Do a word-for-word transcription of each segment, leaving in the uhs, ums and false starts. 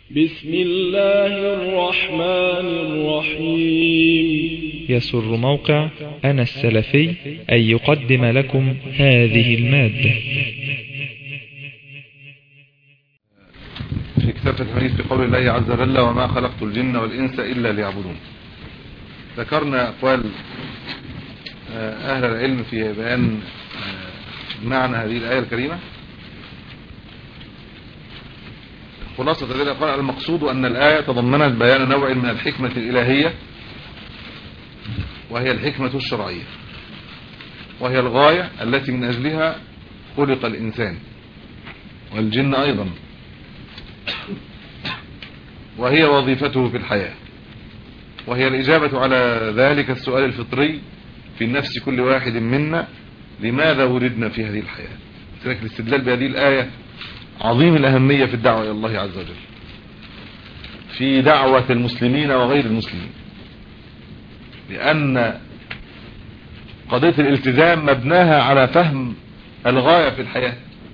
بسم الله الرحمن الرحيم. يسر موقع أنا السلفي أن يقدم لكم هذه المادة. في كتاب الحديث في قول الله عز وجل: وما خلقت الجن والإنس إلا ليعبدون. ذكرنا أقوال أهل العلم في بيان معنى هذه الآية الكريمة. خلاصة هذه الأقوال: المقصود أن الآية تضمنت بيان نوع من الحكمة الإلهية، وهي الحكمة الشرعية، وهي الغاية التي من أجلها خلق الإنسان والجن أيضا، وهي وظيفته في الحياة، وهي الإجابة على ذلك السؤال الفطري في نفس كل واحد منا: لماذا ولدنا في هذه الحياة؟ لذلك الاستدلال بهذه الآية عظيم الأهمية في الدعوة إلى الله عز وجل، في دعوة المسلمين وغير المسلمين، لأن قضية الالتزام مبناها على فهم الغاية في الحياة،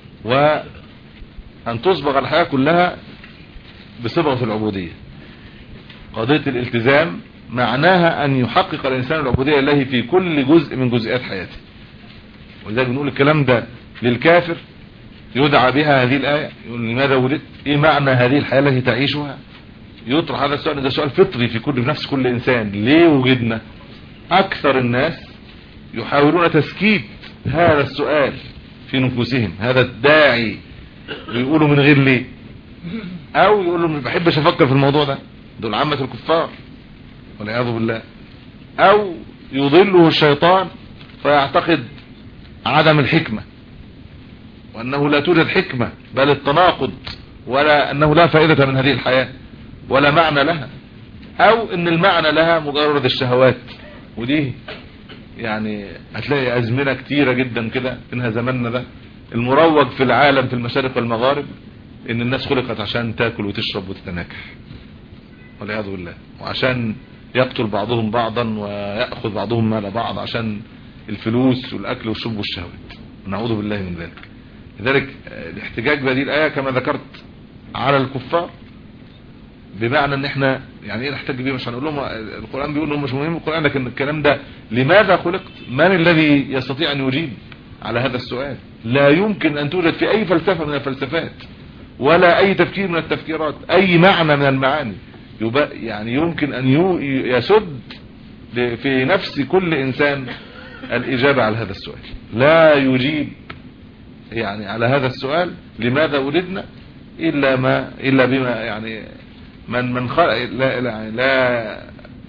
وأن تصبغ الحياة كلها بصبغة العبودية. قضية الالتزام معناها أن يحقق الإنسان العبودية لله في كل جزء من جزئيات حياته. ولذلك بنقول الكلام ده للكافر يدعى بها هذه الآية، يقول: لماذا ولدت؟ ايه معنى هذه الحياة التي تعيشها؟ يطرح هذا السؤال. ده سؤال فطري في كل في نفس كل إنسان. ليه وجدنا؟ أكثر الناس يحاولون تسكيت هذا السؤال في نفوسهم، هذا الداعي، ويقولوا من غير ليه، أو يقولوا مش بحبش أفكر في الموضوع ده، دول عامة الكفار والعياذ بالله. أو يضله الشيطان فيعتقد عدم الحكمة، وأنه لا توجد حكمة، بل التناقض، ولا أنه لا فائدة من هذه الحياة ولا معنى لها، أو أن المعنى لها مجرد الشهوات. ودي يعني هتلاقي أزمنة كتيرة جدا كده إنها زماننا ده المروج في العالم في المشارق والمغارب إن الناس خلقت عشان تاكل وتشرب وتتناكح والعياذ بالله، وعشان يقتل بعضهم بعضا ويأخذ بعضهم مال بعض عشان الفلوس والأكل والشرب والشهوات، ونعوذ بالله من ذلك. لذلك الاحتجاج بهذه الآية كما ذكرت على الكفار، بمعنى ان احنا يعني ايه نحتاج بيه؟ مش هنقول لهم القرآن بيقول لهم مش مهم القرآن، لكن الكلام ده لماذا خلقت؟ من الذي يستطيع ان يجيب على هذا السؤال؟ لا يمكن ان توجد في اي فلسفة من الفلسفات ولا اي تفكير من التفكيرات اي معنى من المعاني يبقى يعني يمكن ان يسد في نفس كل انسان الاجابة على هذا السؤال. لا يجيب يعني على هذا السؤال لماذا ولدنا إلا ما إلا بما يعني من من خلق لا لا, لا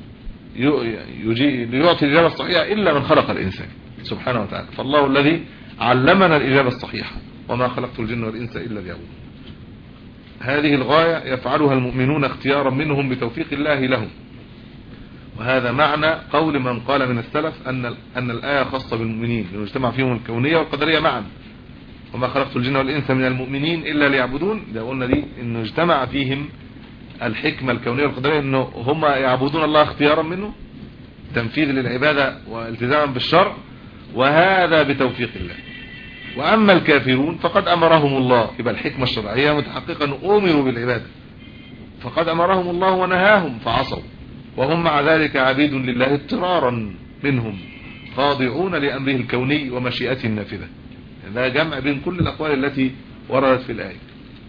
يجي يعطي الإجابة الصحيحة إلا من خلق الإنسان سبحانه وتعالى. فالله الذي علمنا الإجابة الصحيحة: وما خلقت الجن والإنس إلا ليعبدون. هذه الغاية يفعلها المؤمنون اختيارا منهم بتوفيق الله لهم، وهذا معنى قول من قال من السلف أن أن الآية خاصة بالمؤمنين لأنه اجتمع فيهم الكونية والقدرية معا. وما خلقت الجن والإنس من المؤمنين إلا ليعبدون، ده قلنا دي إنه اجتمع فيهم الحكمة الكونية والقدرية، إنه هم يعبدون الله اختيارا منه، تنفيذ للعبادة والتزاما بالشرع، وهذا بتوفيق الله. وأما الكافرون فقد أمرهم الله، يبقى الحكمة الشرعية متحققة أن أمروا بالعبادة، فقد أمرهم الله ونهاهم فعصوا، وهم مع ذلك عبيد لله اضطرارا منهم، خاضعون لأمره الكوني ومشيئته النافذة. ده جمع بين كل الأقوال التي وردت في الآية.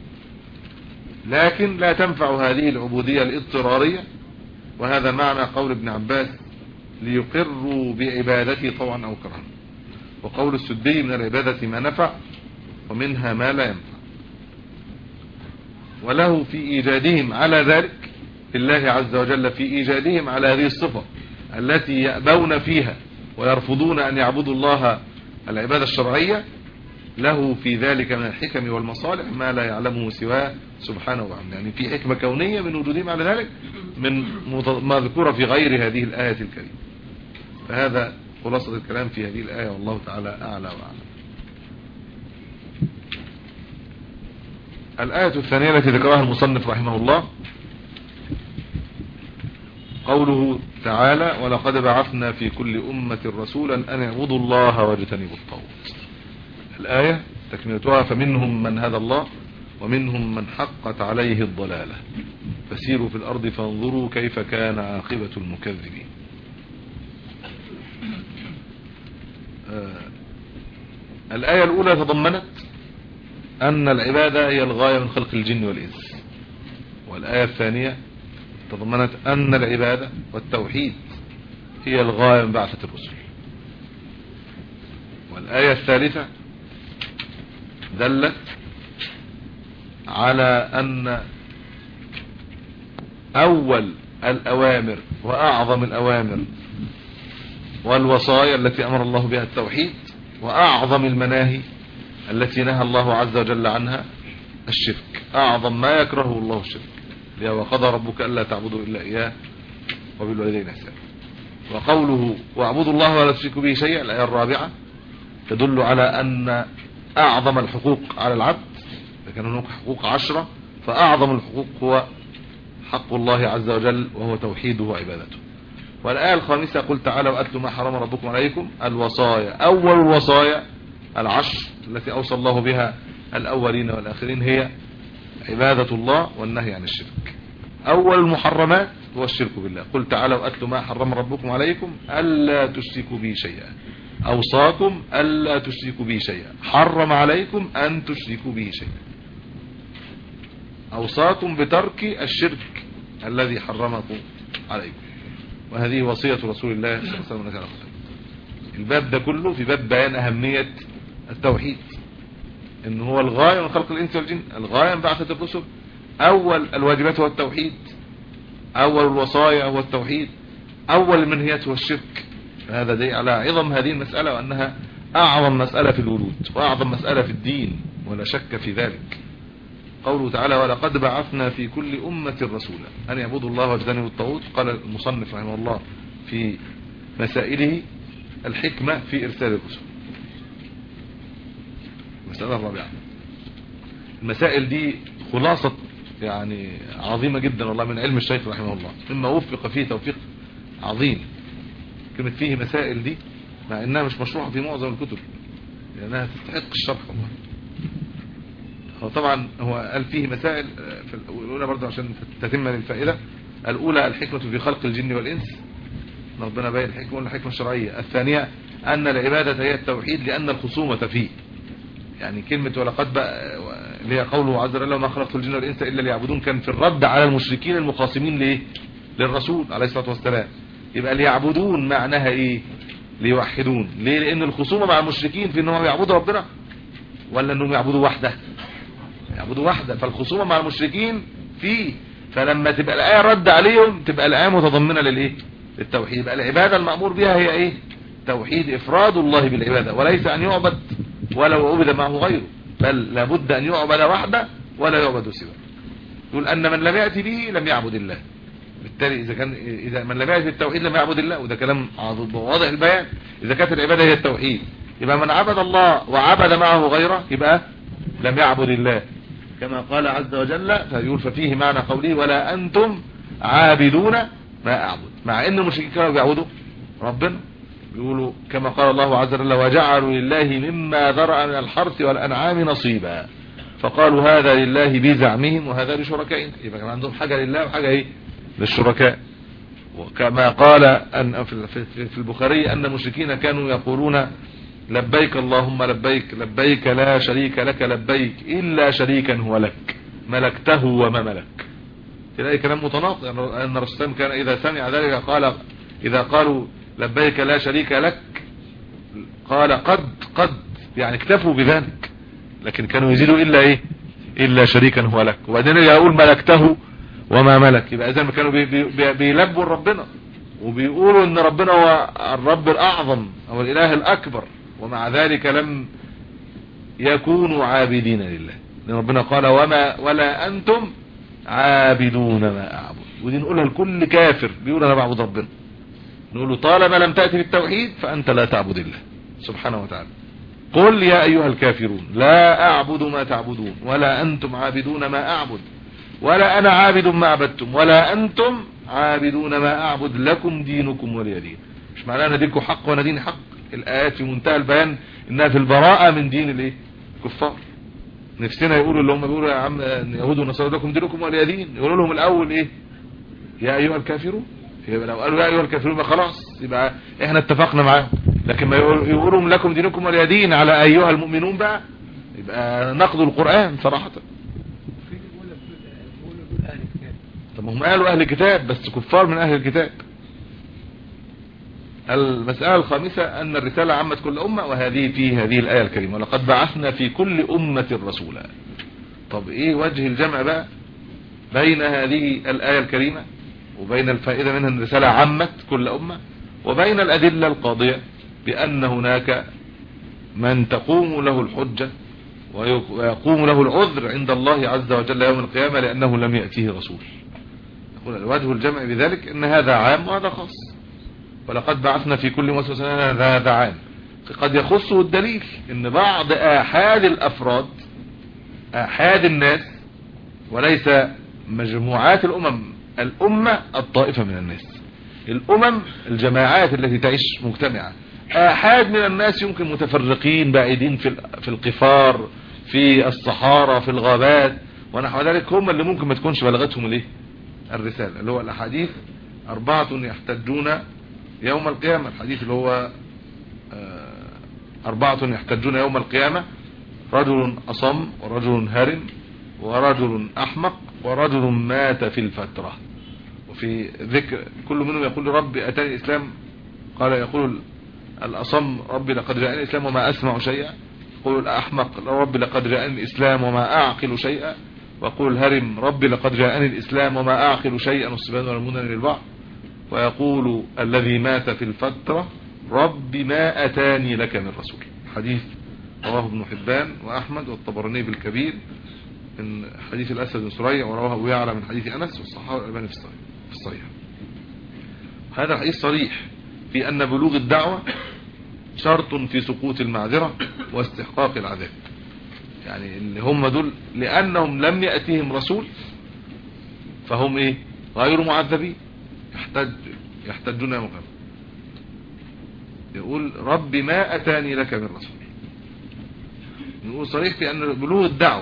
لكن لا تنفع هذه العبودية الاضطرارية، وهذا معنى قول ابن عباس: ليقروا بعبادتي طوعا أو كرها. وقول السدي: من العبادة ما نفع ومنها ما لا ينفع. وله في إيجادهم على ذلك، الله عز وجل في إيجادهم على هذه الصفة التي يأبون فيها ويرفضون أن يعبدوا الله العبادة الشرعية، له في ذلك من الحكم والمصالح ما لا يعلمه سواه سبحانه وتعالى. يعني في حكمة كونية من وجودهم على ذلك من ما ذكر في غير هذه الآية الكريمة. فهذا خلاصة الكلام في هذه الآية، والله تعالى أعلى وأعلم. الآية الثانية التي ذكرها المصنف رحمه الله قوله تعالى: ولقد بعثنا في كل أمة رسولا أن اعبدوا الله واجتنبوا الطاغوت. الآية تكملتها: فمنهم من هدى الله ومنهم من حقت عليه الضلالة. فسيروا في الأرض فانظروا كيف كان عاقبة المكذبين. آه الآية الأولى تضمنت أن العبادة هي الغاية من خلق الجن والإنس، والآية الثانية تضمنت أن العبادة والتوحيد هي الغاية من بعثة الرسل، والآية الثالثة دلت على أن أول الأوامر وأعظم الأوامر والوصايا التي أمر الله بها التوحيد، وأعظم المناهي التي نهى الله عز وجل عنها الشرك. أعظم ما يكرهه الله الشرك، وقضى ربك ألا تعبدوا إلا إياه وبالوالدين إحسانا. وقوله واعبدوا الله ولا تشركوا به شيئا، الآية الرابعة تدل على أن أعظم الحقوق على العبد، لكن هناك حقوق عشرة، فأعظم الحقوق هو حق الله عز وجل وهو توحيده وعبادته. والآية الخامسة قل تعالى وأتلوا ما حرم ربكم عليكم، الوصايا. أول الوصايا العشر التي أوصى الله بها الأولين والآخرين هي عبادة الله والنهي عن الشرك. أول المحرمات هو الشرك بالله. قل تعالى وأتلوا ما حرم ربكم عليكم ألا تشركوا به شيئا، أوصاكم ألا تشركوا به شيئا، حرم عليكم أن تشركوا به شيئا، أوصاكم بترك الشرك الذي حرمكم عليكم. وهذه وصية رسول الله صلى الله عليه وسلم. الباب ده كله في باب بيان أهمية التوحيد، إن هو الغاية من خلق الإنس والجن، الغاية من بعثة الرسل. أول الواجبات هو التوحيد، أول الوصايا هو التوحيد، أول المنهيات هو الشرك. هذا دليل على عظم هذه المسألة، وأنها أعظم مسألة في الوجود وأعظم مسألة في الدين، ولا شك في ذلك. قوله تعالى ولقد بعثنا في كل أمة رسولا أن يعبدوا الله واجتنبوا الطاغوت. قال المصنف رحمه الله في مسائله الحكمة في إرسال الرسل. المسألة الرابعة، المسائل دي خلاصة يعني عظيمة جدا والله من علم الشيخ رحمه الله، مما وفق فيه توفيق عظيم. كلمة فيه مسائل دي مع انها مش مشروحة في معظم الكتب لانها تستحق الشرح والله. هو طبعا هو قال فيه مسائل في الاولى برضه عشان تتم للفائدة. الاولى الحكمة في خلق الجن والانس، ربنا باين الحكمة ولا الحكمة الشرعية. الثانية ان العبادة هي التوحيد لان الخصومة فيه، يعني كلمة ولقد بقى اللي هي قوله عز وجل وما خلقت الجن والانس الا ليعبدون، كان في الرد على المشركين المخاصمين ليه للرسول عليه الصلاة والسلام. يبقى ليعبدون معناها ايه؟ ليوحدون. ليه؟ لان الخصومة مع المشركين في انهم يعبدوا ربنا ولا انهم يعبدوا وحده؟ يعبدوا وحده. فالخصومة مع المشركين فيه، فلما تبقى الآية رد عليهم تبقى الآية متضمنة للايه؟ للتوحيد. يبقى العبادة المأمور بها هي ايه؟ توحيد، افراد الله بالعبادة، وليس ان يعبد ولو عبد معه غيره، بل لابد ان يعبد وحده ولا يعبد سواه. يقول ان من لم يأتي به لم يعبد الله. بالتالي اذا كان اذا من لم يأتي بالتوحيد لم يعبد الله، وده كلام واضح البيان. اذا كانت العبادة هي التوحيد يبقى من عبد الله وعبد معه غيره يبقى لم يعبد الله، كما قال عز وجل. فيقول ففيه معنى قوله ولا انتم عابدون ما اعبد، مع ان المشركين كانوا بيعبدوا ربنا. بيقولوا كما قال الله عز وجل وجعلوا لله مما ذرأ من الحرث والأنعام نصيبا، فقالوا هذا لله بزعمهم وهذا لشركائهم. يبقى كان عندهم حاجة لله وحاجة ايه للشركاء. وكما قال أن في البخاري أن المشركين كانوا يقولون لبيك اللهم لبيك لبيك لا شريك لك لبيك إلا شريكا هو لك ملكته وما ملك. تلاقي كلام متناقض، أن الرسول كان إذا سمع ذلك قال إذا قالوا لبيك لا شريك لك قال قد قد يعني اكتفوا بذلك، لكن كانوا يزيدوا إلا إيه إلا شريكا هو لك، وبعدين يقول ملكته وما ملك. يبقى إذن كانوا بي بي بيلبوا ربنا وبيقولوا إن ربنا هو الرب الأعظم أو الإله الأكبر، ومع ذلك لم يكونوا عابدين لله، لأن ربنا قال وما ولا أنتم عابدون ما أعبد. ودي نقولها لكل كافر بيقول أنا بعبد ربنا، نقول له طالما لم تأتي بالتوحيد فأنت لا تعبد الله سبحانه وتعالى. قل يا أيها الكافرون لا أعبد ما تعبدون ولا أنتم عابدون ما أعبد ولا أنا عابد ما عبدتم ولا أنتم عابدون ما أعبد لكم دينكم ولي دين. مش معناه أنا دينكم حق وأنا ديني حق. الآيات في منتهى البيان إنها في البراءة من دين الايه الكفار. نفسنا يقولوا اللي هم بيقولوا يا عم يهود ونصارى لكم دينكم ولي دين، يقولوا لهم الاول ايه؟ يا ايها الكافرون. يبقى لو قالوا يا ايها الكافرون يبقى خلاص يبقى احنا اتفقنا معاهم، لكن ما يقولوا لكم دينكم ولي دين على ايها المؤمنون بقى يبقى نقضوا القرآن صراحة. طب هم قالوا اهل الكتاب بس كفار من اهل الكتاب. المسألة الخامسة ان الرسالة عمت كل امة، وهذه في هذه الآية الكريمة ولقد بعثنا في كل امة رسولا. طب ايه وجه الجمع بقى بين هذه الآية الكريمة وبين الفائدة منها ان الرسالة عمت كل امة، وبين الادلة القاضية بان هناك من تقوم له الحجة ويقوم له العذر عند الله عز وجل يوم القيامة لانه لم يأتيه رسول. يقول وجه الجمع بذلك ان هذا عام وهذا خاص. ولقد بعثنا في كل أمة رسولا هذا عام، قد يخصه الدليل ان بعض آحاد الافراد آحاد الناس وليس مجموعات الامم، الامة الطائفة من الناس، الامم الجماعات التي تعيش مجتمعة. آحاد من الناس يمكن متفرقين بعيدين في في القفار في الصحارى في الغابات ونحو ذلك، هم اللي ممكن ما تكونش بلغتهم الايه الرسالة، اللي هو الاحاديث اربعة يحتجون يوم القيامة. الحديث اللي هو أربعة يحتجون يوم القيامة: رجل أصم ورجل هرم ورجل أحمق ورجل مات في الفترة. وفي ذكر كل منهم يقول ربي أتاني الإسلام، قال يقول الأصم ربي لقد جاءني الإسلام وما أسمع شيئا، يقول الأحمق ربي لقد جاءني الإسلام وما أعقل شيئا، ويقول الهرم ربي لقد جاءني الإسلام وما أعقل شيئا والصبيان والمنن للبعض، ويقول الذي مات في الفترة رب ما أتاني لك من رسول. حديث رواه ابن حبان وأحمد والطبراني بالكبير من حديث الأسد بن سريع، ورواه أبو يعلى من حديث أنس والصحابة الألباني في الصحيح. هذا الحديث صريح في أن بلوغ الدعوة شرط في سقوط المعذرة واستحقاق العذاب. يعني اللي هم دول لأنهم لم يأتيهم رسول فهم إيه غير معذبين، يحتج يحتجون يوم القيامة. يقول رب ما أتاني لك من رسول. يقول صريح في أن بلوغ الدعوة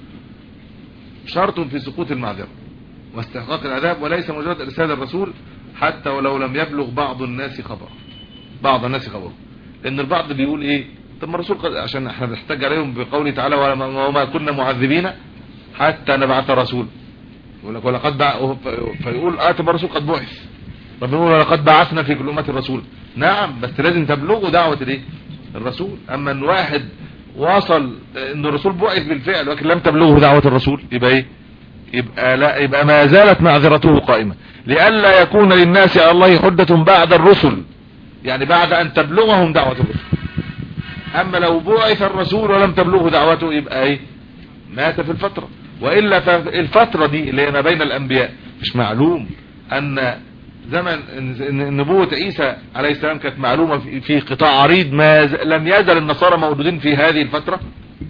شرط في سقوط المعذرة واستحقاق العذاب، وليس مجرد إرسال الرسول حتى ولو لم يبلغ بعض الناس خبر بعض الناس خبره. لأن البعض بيقول إيه طب ما الرسول قد... عشان احنا بنحتاج عليهم بقوله تعالى وما كنا معذبين حتى نبعث رسول. يقول لك ولقد بع... فيقول آه طب الرسول قد بعث، طب يقول ولقد بعثنا في كل أمة الرسول. نعم بس لازم تبلغوا دعوة الايه الرسول. اما ان واحد وصل ان الرسول بعث بالفعل ولكن لم تبلغه دعوة الرسول يبقى ايه يبقى لا يبقى ما زالت معذرته قائمة، لئلا يكون للناس على الله حجة بعد الرسل، يعني بعد ان تبلغهم دعوة الرسل. اما لو بعث الرسول ولم تبلغه دعوته يبقى ايه مات في الفترة. وإلا فالفترة دي اللي هي ما بين الانبياء مش معلوم ان زمن نبوة عيسى عليه السلام كانت معلومة في قطاع عريض، ما لم يزل النصارى موجودين في هذه الفترة،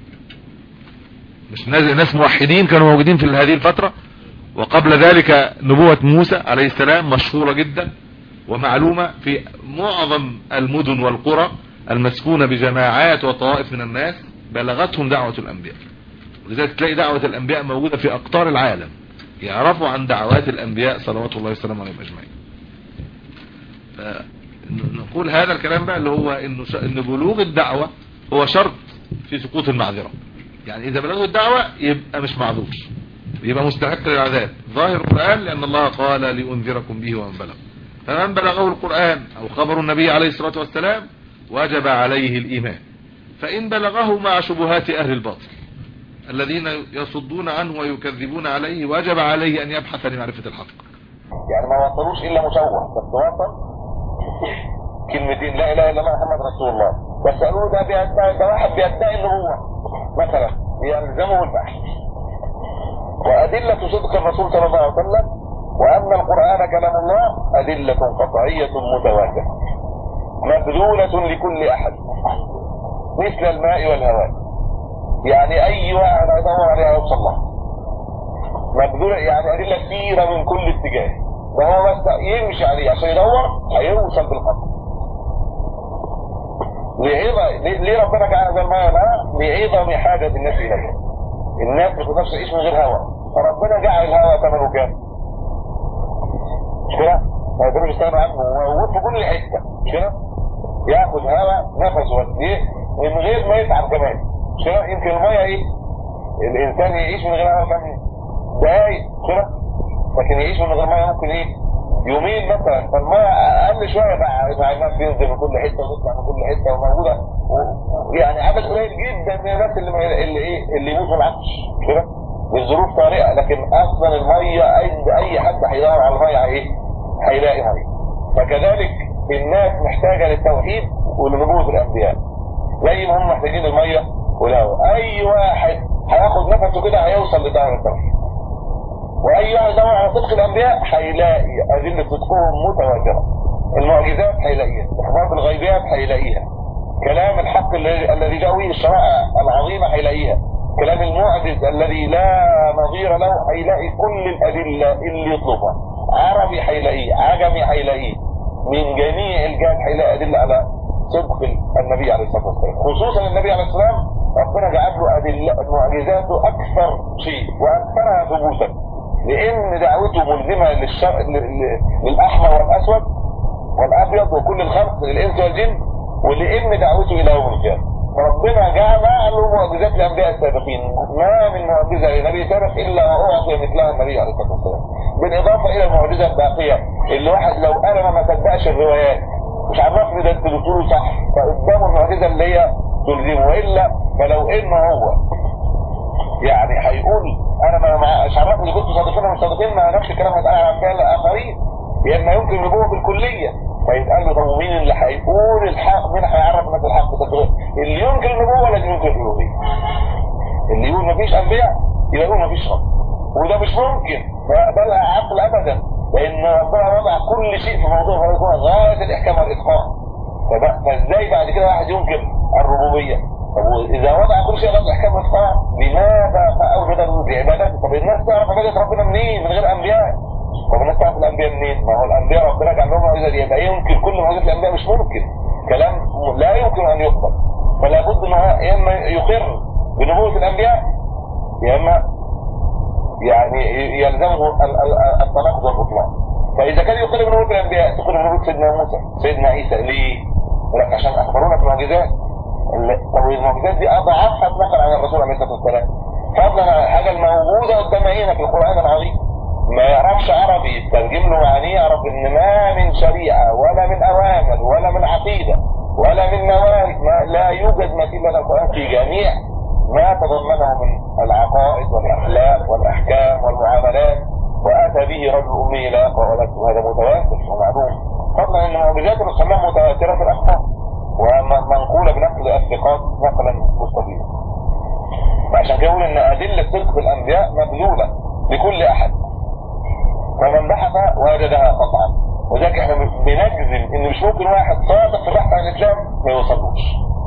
مش ناس موحدين كانوا موجودين في هذه الفترة. وقبل ذلك نبوة موسى عليه السلام مشهورة جدا ومعلومة في معظم المدن والقرى المسكونة بجماعات وطوائف من الناس بلغتهم دعوة الأنبياء. ولذلك تلاقي دعوة الأنبياء موجودة في أقطار العالم، يعرفوا عن دعوات الأنبياء صلوات الله وسلامه عليهم أجمعين. نقول هذا الكلام بقى اللي هو إنه إن بلوغ الدعوة هو شرط في سقوط المعذرة. يعني إذا بلغوا الدعوة يبقى مش معذور، يبقى مستحق للعذاب. ظاهر القرآن لأن الله قال لأنذركم به ومن بلغ، فمن بلغه القرآن أو خبر النبي عليه الصلاة والسلام وجب عليه الإيمان. فإن بلغه مع شبهات أهل الباطل الذين يصدون عنه ويكذبون عليه وجب عليه أن يبحث لمعرفة الحق. يعني ما وصلوش إلا مشوه، بس وصل كلمتين لا إله إلا الله محمد رسول الله، بس قالوا ده بيدعي ده واحد بيدعي النبوة مثلا يلزمه البحث. وأدلة صدق الرسول صلى الله عليه وسلم وأن القرآن كلام الله أدلة قطعية متواترة مبذولة لكل أحد مثل الماء والهواء. يعني أي واحد يدور عليها يوصل لها مبذولة، يعني أدلة كثيرة من كل اتجاه، فهو بس يمشي عليه عشان يدور هيوصل بالقطع. ليه ليه ربنا جعل هذا الماء لعظم حاجة الناس إليه. الناس ما تقدرش تعيش من غير هواء، فربنا جعل الهواء ثمنه كام؟ مش كده؟ ما يقدرش يستغنوا عنه، وموجود في كل حته، مش كده؟ ياخد هواء نفسه بس ايه؟ من غير ما يتعب كمان، مش كده؟ يمكن الميه ايه؟ الانسان يعيش من غير هواء كام دقايق، مش كده؟ لكن يعيش من غير ميه ممكن ايه؟ يومين مثلا. فالميه اقل شويه بقى الناس بينزل من كل حته وتطلع من كل حته وموجوده، يعني عدد قليل جدا من الناس اللي اللي ايه اللي يموت من العطش كده بالظروف طارئه، لكن اصلا الميه عند اي حد هيدور على الميه ايه؟ هيلاقي ميه. فكذلك الناس محتاجه للتوحيد ولنبوة الانبياء زي ما هم محتاجين الميه والهواء. اي واحد هياخد نفسه كده هيوصل لدار التوحيد، واي واحد يدور على صدق الانبياء هيلاقي ادله صدقهم متواتره، المعجزات هيلاقيها، اخبار بالغيبيات هيلاقيها، كلام الحق الذي جاء به الشرائع العظيمه هيلاقيها، كلام المعجز الذي لا نظير له هيلاقي كل الادله اللي يطلبها، عربي هيلاقيه، عجمي هيلاقيه، من جميع الجهات هيلاقي ادله على صدق النبي عليه الصلاه والسلام. خصوصا النبي عليه السلام ربنا جعل له ادله معجزاته اكثر شيء واكثرها ثبوتا، لان دعوته ملزمه للشر... للاحمر والاسود والابيض وكل الخلق للانس والجن، ولان دعوته الى يوم القيامه. فربنا جعل له معجزات الانبياء السابقين، ما من معجزه لنبي سابق الا واعطي مثلها النبي عليه الصلاه والسلام، بالاضافه الى المعجزه الباقيه اللي واحد لو انا ما صدقش الروايات مش عرفني ده انت بتقوله صح، فقدامه المعجزه اللي هي تلزمه، والا فلو انه هو يعني هيقول انا ما مش عرفني كنت صادقين ولا مش صادقين، ما نفس الكلام هيتقال على الاخرين، يا اما يمكن نبوه بالكليه فيتقال له طب مين اللي هيقول الحق؟ مين هيعرف الناس الحق؟ اللي يمكن النبوه ولا اللي يمكن الالوهيه؟ اللي يقول مفيش انبياء يبقى يقول مفيش رب، وده مش ممكن ما يقبلها عقل ابدا، لان ربنا وضع كل شيء في موضوع فيكون غايه الاحكام والاتقان. فازاي بعد كده واحد ينكر الربوبيه؟ طب اذا وضع كل شيء غايه الاحكام والاتقان لماذا اوجد العبادات؟ طب الناس تعرف عباده ربنا منين من غير انبياء؟ طب الناس تعرف الانبياء منين؟ ما هو الانبياء ربنا جعل لهم معجزه دي، يبقى ينكر كل معجزات الانبياء مش ممكن، كلام لا يمكن ان يقبل. فلا بد انه يا اما يقر بنبوة الانبياء يا اما يعني يلزمه التناقض والبطلان. فاذا كان يقر بنبوة الانبياء تقر بنبوة سيدنا موسى سيدنا عيسى، ليه؟ لك عشان اخبرونا بالمعجزات. طب المعجزات دي اضعافها اتنقل عن الرسول عليه الصلاه والسلام، فضلا حاجه الموجوده قدام عينك في القران العظيم، ما يعرفش عربي يترجم له يعني يعرف ان ما من شريعه ولا من اوامر ولا من عقيده ولا من نواهي، لا يوجد مثيل لنا القران في جميع ما تضمنه من العقائد والاخلاق والاحكام والمعاملات، واتى به رجل امي لا يقرا ولا يكتب، هذا متواتر ومعلوم، فضلا ان معجزات الرسول متواتره في الاحكام ومنقوله بنقل الثقات نقلا مستفيدا. فعشان كده يقول ان ادله صدق الانبياء مبذوله لكل احد، فمن بحث وجدها قطعا. وذلك احنا بنجزم ان مش ممكن واحد صادق في البحث عن الاسلام ما يوصلوش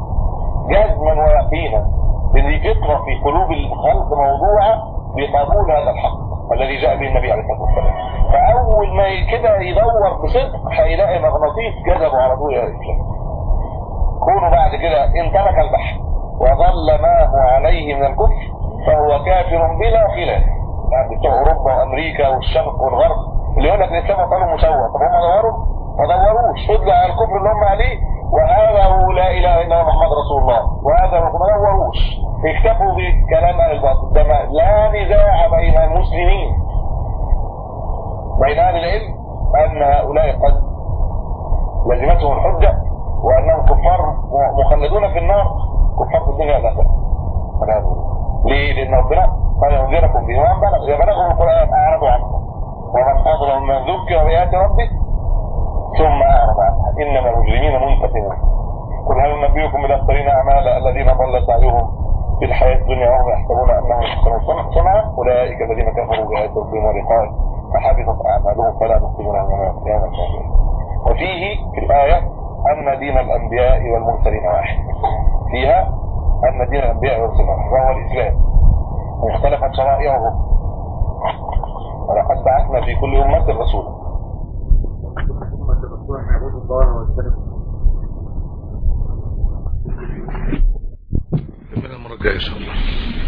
جزما ويقينا، ان فطره في قلوب الخلق موضوعه بقبول هذا الحق الذي جاء به النبي عليه الصلاه والسلام. فاول ما كده يدور بصدق هيلاقي مغناطيس جذبه على طول الى الاسلام. كونه بعد كده ان ترك البحث وظل ما هو عليه من الكفر فهو كافر بلا خلاف. يعني بتوع اوروبا وامريكا والشرق والغرب اللي يقول لك الاسلام قالوا مسوى، طب هم دوروا ما دوروش، فضلوا على الكفر اللي هم عليه، وهذا هو لا اله الا الله محمد رسول الله، وهذا ما دوروش، اكتفوا بكلام اهل الباطل. ده لا نزاع بين المسلمين بين اهل العلم ان هؤلاء قد لزمتهم الحجه وانهم كفار مخلدون في النار، كفار في الدنيا والاخره. ليه؟ لان ربنا قال ينذركم به ومن بلغ اذا بلغهم القران اعرضوا عنه ومن اظلم من ذكر بايات ربه ثم اعرض عنها انما المجرمين منتقمون. قل هل نبئكم بالاخسرين اعمالا الذين ضل سعيهم في الحياه الدنيا وهم يحسبون انهم يحسنون صنعا اولئك الذين كفروا بايات ربهم ولقائه فحبطت اعمالهم فلا نقبل عنهم يوم القيامه. وفيه في الايه ان دين الانبياء والمرسلين واحد، فيها ان دين الانبياء والمرسلين واحد وهو الاسلام، واختلفت شرائعهم ولقد بعثنا في كل امه رسولا. امه الرسول ان يعبدوا الله واجتنبوا المره الجايه ان شاء الله.